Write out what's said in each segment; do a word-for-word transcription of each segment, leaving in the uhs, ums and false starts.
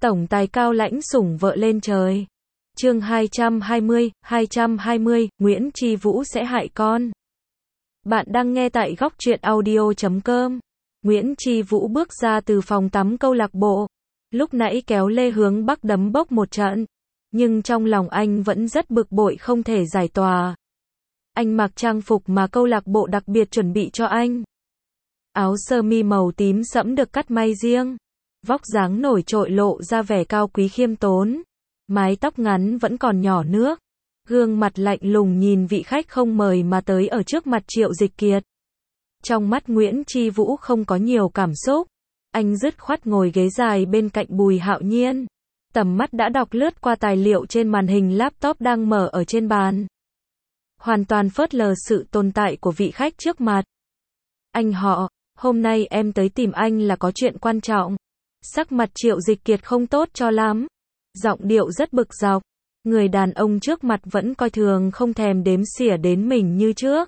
Tổng tài cao lãnh sủng vợ lên trời. Chương hai trăm hai mươi, hai trăm hai mươi, Nguyễn Chi Vũ sẽ hại con. Bạn đang nghe tại góc truyện audio chấm com. Nguyễn Chi Vũ bước ra từ phòng tắm câu lạc bộ. Lúc nãy kéo Lê Hướng Bắc đấm bốc một trận. Nhưng trong lòng anh vẫn rất bực bội không thể giải tỏa. Anh mặc trang phục mà câu lạc bộ đặc biệt chuẩn bị cho anh. Áo sơ mi màu tím sẫm được cắt may riêng. Vóc dáng nổi trội lộ ra vẻ cao quý khiêm tốn. Mái tóc ngắn vẫn còn nhỏ nước. Gương mặt lạnh lùng nhìn vị khách không mời mà tới ở trước mặt Triệu Dịch Kiệt. Trong mắt Nguyễn Chi Vũ không có nhiều cảm xúc. Anh dứt khoát ngồi ghế dài bên cạnh Bùi Hạo Nhiên. Tầm mắt đã đọc lướt qua tài liệu trên màn hình laptop đang mở ở trên bàn. Hoàn toàn phớt lờ sự tồn tại của vị khách trước mặt. Anh họ, hôm nay em tới tìm anh là có chuyện quan trọng. Sắc mặt Triệu Dịch Kiệt không tốt cho lắm. Giọng điệu rất bực dọc. Người đàn ông trước mặt vẫn coi thường không thèm đếm xỉa đến mình như trước.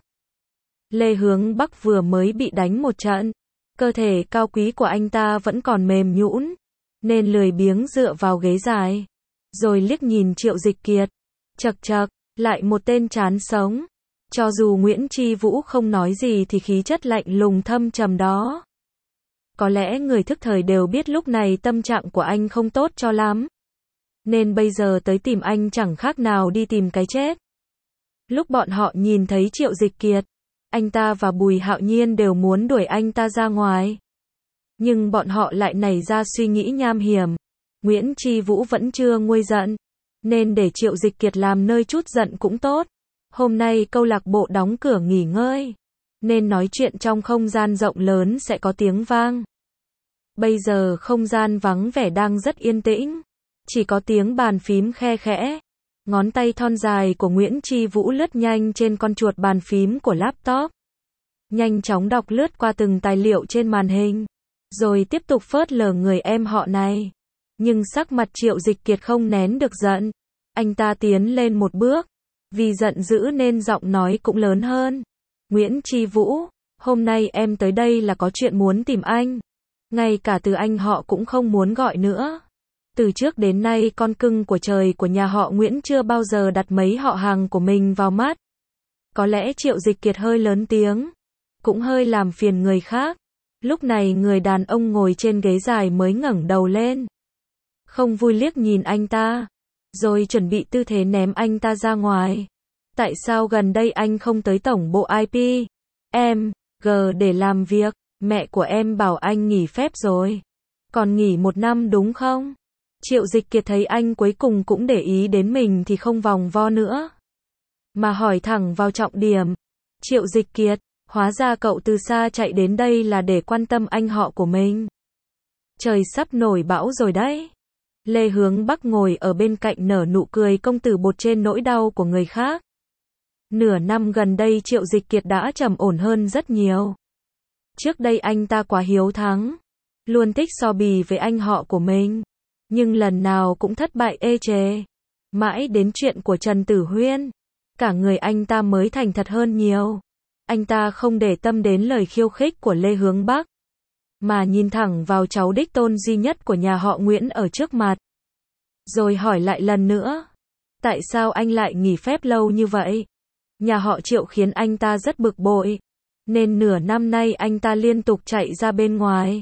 Lê Hướng Bắc vừa mới bị đánh một trận. Cơ thể cao quý của anh ta vẫn còn mềm nhũn, nên lười biếng dựa vào ghế dài. Rồi liếc nhìn Triệu Dịch Kiệt. Chậc chậc, lại một tên chán sống. Cho dù Nguyễn Chi Vũ không nói gì thì khí chất lạnh lùng thâm trầm đó. Có lẽ người thức thời đều biết lúc này tâm trạng của anh không tốt cho lắm. Nên bây giờ tới tìm anh chẳng khác nào đi tìm cái chết. Lúc bọn họ nhìn thấy Triệu Dịch Kiệt, anh ta và Bùi Hạo Nhiên đều muốn đuổi anh ta ra ngoài. Nhưng bọn họ lại nảy ra suy nghĩ nham hiểm. Nguyễn Chi Vũ vẫn chưa nguôi giận, nên để Triệu Dịch Kiệt làm nơi trút giận cũng tốt. Hôm nay câu lạc bộ đóng cửa nghỉ ngơi, nên nói chuyện trong không gian rộng lớn sẽ có tiếng vang. Bây giờ không gian vắng vẻ đang rất yên tĩnh. Chỉ có tiếng bàn phím khe khẽ. Ngón tay thon dài của Nguyễn Chi Vũ lướt nhanh trên con chuột bàn phím của laptop. Nhanh chóng đọc lướt qua từng tài liệu trên màn hình. Rồi tiếp tục phớt lờ người em họ này. Nhưng sắc mặt Triệu Dịch Kiệt không nén được giận. Anh ta tiến lên một bước. Vì giận dữ nên giọng nói cũng lớn hơn. Nguyễn Chi Vũ, hôm nay em tới đây là có chuyện muốn tìm anh. Ngay cả từ anh họ cũng không muốn gọi nữa. Từ trước đến nay con cưng của trời của nhà họ Nguyễn chưa bao giờ đặt mấy họ hàng của mình vào mắt. Có lẽ Triệu Dịch Kiệt hơi lớn tiếng, cũng hơi làm phiền người khác. Lúc này người đàn ông ngồi trên ghế dài mới ngẩng đầu lên. Không vui liếc nhìn anh ta, rồi chuẩn bị tư thế ném anh ta ra ngoài. Tại sao gần đây anh không tới tổng bộ i pê, em, giê để làm việc? Mẹ của em bảo anh nghỉ phép rồi. Còn nghỉ một năm đúng không? Triệu Dịch Kiệt thấy anh cuối cùng cũng để ý đến mình thì không vòng vo nữa, mà hỏi thẳng vào trọng điểm. Triệu Dịch Kiệt, hóa ra cậu từ xa chạy đến đây là để quan tâm anh họ của mình. Trời sắp nổi bão rồi đấy. Lê Hướng Bắc ngồi ở bên cạnh nở nụ cười công tử bột trên nỗi đau của người khác. Nửa năm gần đây Triệu Dịch Kiệt đã trầm ổn hơn rất nhiều. Trước đây anh ta quá hiếu thắng, luôn thích so bì với anh họ của mình. Nhưng lần nào cũng thất bại ê chề. Mãi đến chuyện của Trần Tử Huyên, cả người anh ta mới thành thật hơn nhiều. Anh ta không để tâm đến lời khiêu khích của Lê Hướng Bắc, mà nhìn thẳng vào cháu đích tôn duy nhất của nhà họ Nguyễn ở trước mặt. Rồi hỏi lại lần nữa. Tại sao anh lại nghỉ phép lâu như vậy? Nhà họ Triệu khiến anh ta rất bực bội, nên nửa năm nay anh ta liên tục chạy ra bên ngoài.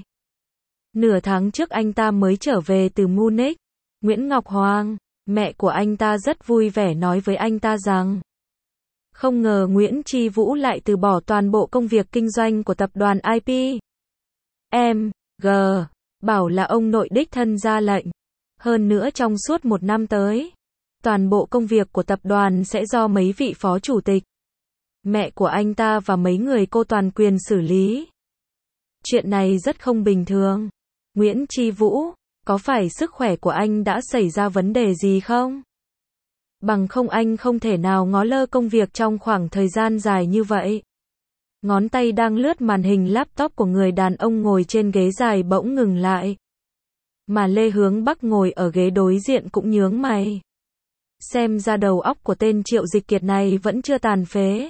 Nửa tháng trước anh ta mới trở về từ Munich. Nguyễn Ngọc Hoàng, mẹ của anh ta rất vui vẻ nói với anh ta rằng không ngờ Nguyễn Chi Vũ lại từ bỏ toàn bộ công việc kinh doanh của tập đoàn i pê. Em, G, bảo là ông nội đích thân ra lệnh. Hơn nữa trong suốt một năm tới, toàn bộ công việc của tập đoàn sẽ do mấy vị phó chủ tịch, mẹ của anh ta và mấy người cô toàn quyền xử lý. Chuyện này rất không bình thường. Nguyễn Chi Vũ, có phải sức khỏe của anh đã xảy ra vấn đề gì không? Bằng không anh không thể nào ngó lơ công việc trong khoảng thời gian dài như vậy. Ngón tay đang lướt màn hình laptop của người đàn ông ngồi trên ghế dài bỗng ngừng lại. Mà Lê Hướng Bắc ngồi ở ghế đối diện cũng nhướng mày. Xem ra đầu óc của tên Triệu Dịch Kiệt này vẫn chưa tàn phế.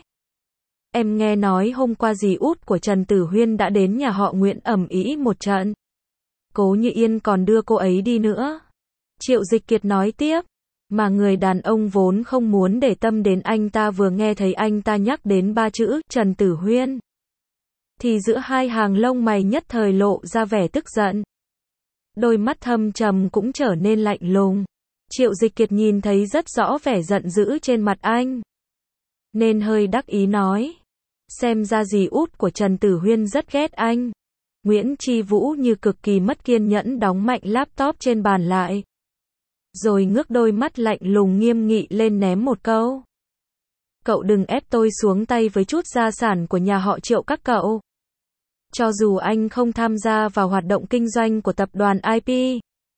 Em nghe nói hôm qua dì út của Trần Tử Huyên đã đến nhà họ Nguyễn ầm ĩ một trận. Cố Như Yên còn đưa cô ấy đi nữa. Triệu Dịch Kiệt nói tiếp. Mà người đàn ông vốn không muốn để tâm đến anh ta vừa nghe thấy anh ta nhắc đến ba chữ Trần Tử Huyên, thì giữa hai hàng lông mày nhất thời lộ ra vẻ tức giận. Đôi mắt thâm trầm cũng trở nên lạnh lùng. Triệu Dịch Kiệt nhìn thấy rất rõ vẻ giận dữ trên mặt anh, nên hơi đắc ý nói. Xem ra dì út của Trần Tử Huyên rất ghét anh. Nguyễn Chi Vũ như cực kỳ mất kiên nhẫn đóng mạnh laptop trên bàn lại, rồi ngước đôi mắt lạnh lùng nghiêm nghị lên ném một câu. Cậu đừng ép tôi xuống tay với chút gia sản của nhà họ Triệu các cậu. Cho dù anh không tham gia vào hoạt động kinh doanh của tập đoàn i pê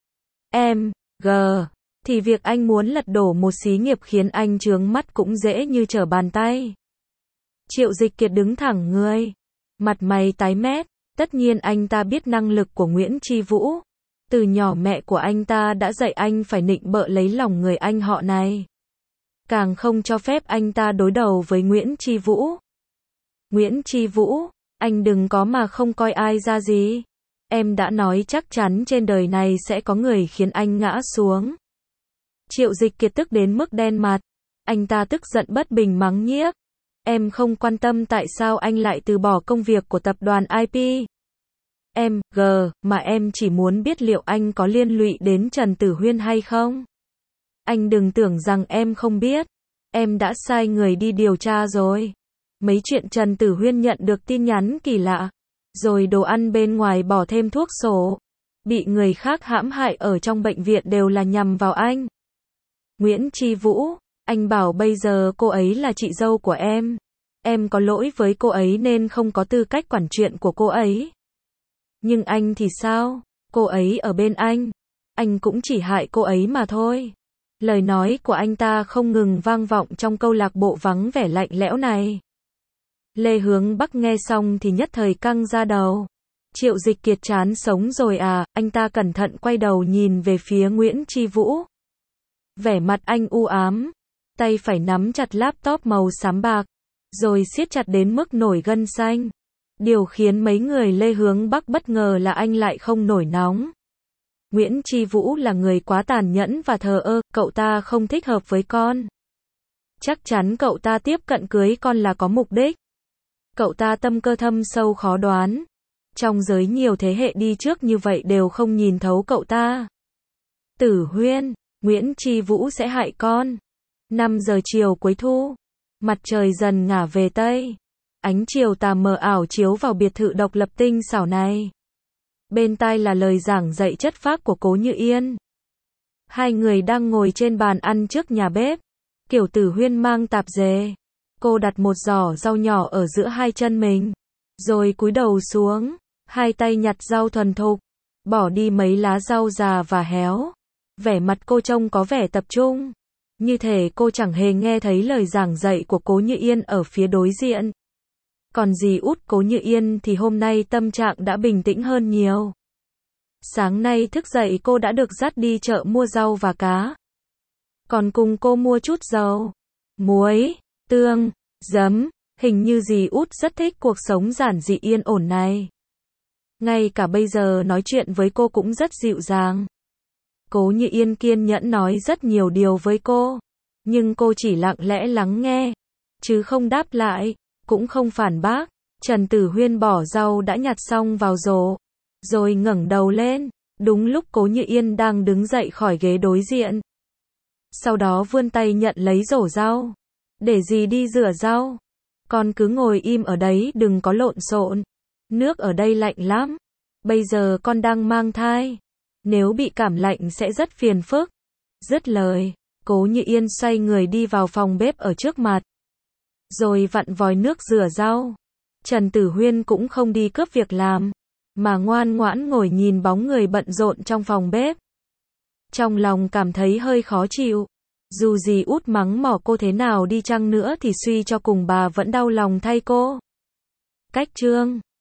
em giê, thì việc anh muốn lật đổ một xí nghiệp khiến anh chướng mắt cũng dễ như trở bàn tay. Triệu Dịch Kiệt đứng thẳng người, mặt mày tái mét. Tất nhiên anh ta biết năng lực của Nguyễn Chi Vũ. Từ nhỏ mẹ của anh ta đã dạy anh phải nịnh bợ lấy lòng người anh họ này. Càng không cho phép anh ta đối đầu với Nguyễn Chi Vũ. Nguyễn Chi Vũ, anh đừng có mà không coi ai ra gì. Em đã nói chắc chắn trên đời này sẽ có người khiến anh ngã xuống. Triệu Dịch Kiệt tức đến mức đen mặt. Anh ta tức giận bất bình mắng nhiếc. Em không quan tâm tại sao anh lại từ bỏ công việc của tập đoàn i pê em giê, mà em chỉ muốn biết liệu anh có liên lụy đến Trần Tử Huyên hay không. Anh đừng tưởng rằng em không biết. Em đã sai người đi điều tra rồi. Mấy chuyện Trần Tử Huyên nhận được tin nhắn kỳ lạ, rồi đồ ăn bên ngoài bỏ thêm thuốc sổ, bị người khác hãm hại ở trong bệnh viện đều là nhằm vào anh. Nguyễn Chi Vũ, anh bảo bây giờ cô ấy là chị dâu của em. Em có lỗi với cô ấy nên không có tư cách quản chuyện của cô ấy. Nhưng anh thì sao? Cô ấy ở bên anh. Anh cũng chỉ hại cô ấy mà thôi. Lời nói của anh ta không ngừng vang vọng trong câu lạc bộ vắng vẻ lạnh lẽo này. Lê Hướng Bắc nghe xong thì nhất thời căng ra đầu. Triệu Dịch Kiệt chán sống rồi à? Anh ta cẩn thận quay đầu nhìn về phía Nguyễn Chi Vũ. Vẻ mặt anh u ám, tay phải nắm chặt laptop màu xám bạc, rồi siết chặt đến mức nổi gân xanh. Điều khiến mấy người Lê Hướng Bắc bất ngờ là anh lại không nổi nóng. Nguyễn Chi Vũ là người quá tàn nhẫn và thờ ơ, cậu ta không thích hợp với con. Chắc chắn cậu ta tiếp cận cưới con là có mục đích. Cậu ta tâm cơ thâm sâu khó đoán. Trong giới nhiều thế hệ đi trước như vậy đều không nhìn thấu cậu ta. Tử Huyên, Nguyễn Chi Vũ sẽ hại con. năm giờ chiều cuối thu, mặt trời dần ngả về Tây. Ánh chiều tà mờ ảo chiếu vào biệt thự độc lập tinh xảo này. Bên tai là lời giảng dạy chất phác của Cố Như Yên. Hai người đang ngồi trên bàn ăn trước nhà bếp. Kiều Tử Huyên mang tạp dề. Cô đặt một giỏ rau nhỏ ở giữa hai chân mình, rồi cúi đầu xuống, hai tay nhặt rau thuần thục, bỏ đi mấy lá rau già và héo. Vẻ mặt cô trông có vẻ tập trung, như thể cô chẳng hề nghe thấy lời giảng dạy của Cố Như Yên ở phía đối diện. Còn dì út Cố Như Yên thì hôm nay tâm trạng đã bình tĩnh hơn nhiều. Sáng nay thức dậy cô đã được dắt đi chợ mua rau và cá. Còn cùng cô mua chút dầu, muối, tương, giấm. Hình như dì út rất thích cuộc sống giản dị yên ổn này. Ngay cả bây giờ nói chuyện với cô cũng rất dịu dàng. Cố Như Yên kiên nhẫn nói rất nhiều điều với cô, nhưng cô chỉ lặng lẽ lắng nghe, chứ không đáp lại, cũng không phản bác. Trần Tử Huyên bỏ rau đã nhặt xong vào rổ, rồi ngẩng đầu lên, đúng lúc Cố Như Yên đang đứng dậy khỏi ghế đối diện. Sau đó vươn tay nhận lấy rổ rau. Để dì đi rửa rau. Con cứ ngồi im ở đấy đừng có lộn xộn. Nước ở đây lạnh lắm. Bây giờ con đang mang thai. Nếu bị cảm lạnh sẽ rất phiền phức. Dứt lời, Cố Như Yên xoay người đi vào phòng bếp ở trước mặt, rồi vặn vòi nước rửa rau. Trần Tử Huyên cũng không đi cướp việc làm, mà ngoan ngoãn ngồi nhìn bóng người bận rộn trong phòng bếp. Trong lòng cảm thấy hơi khó chịu. Dù dì út mắng mỏ cô thế nào đi chăng nữa thì suy cho cùng bà vẫn đau lòng thay cô. Cách chương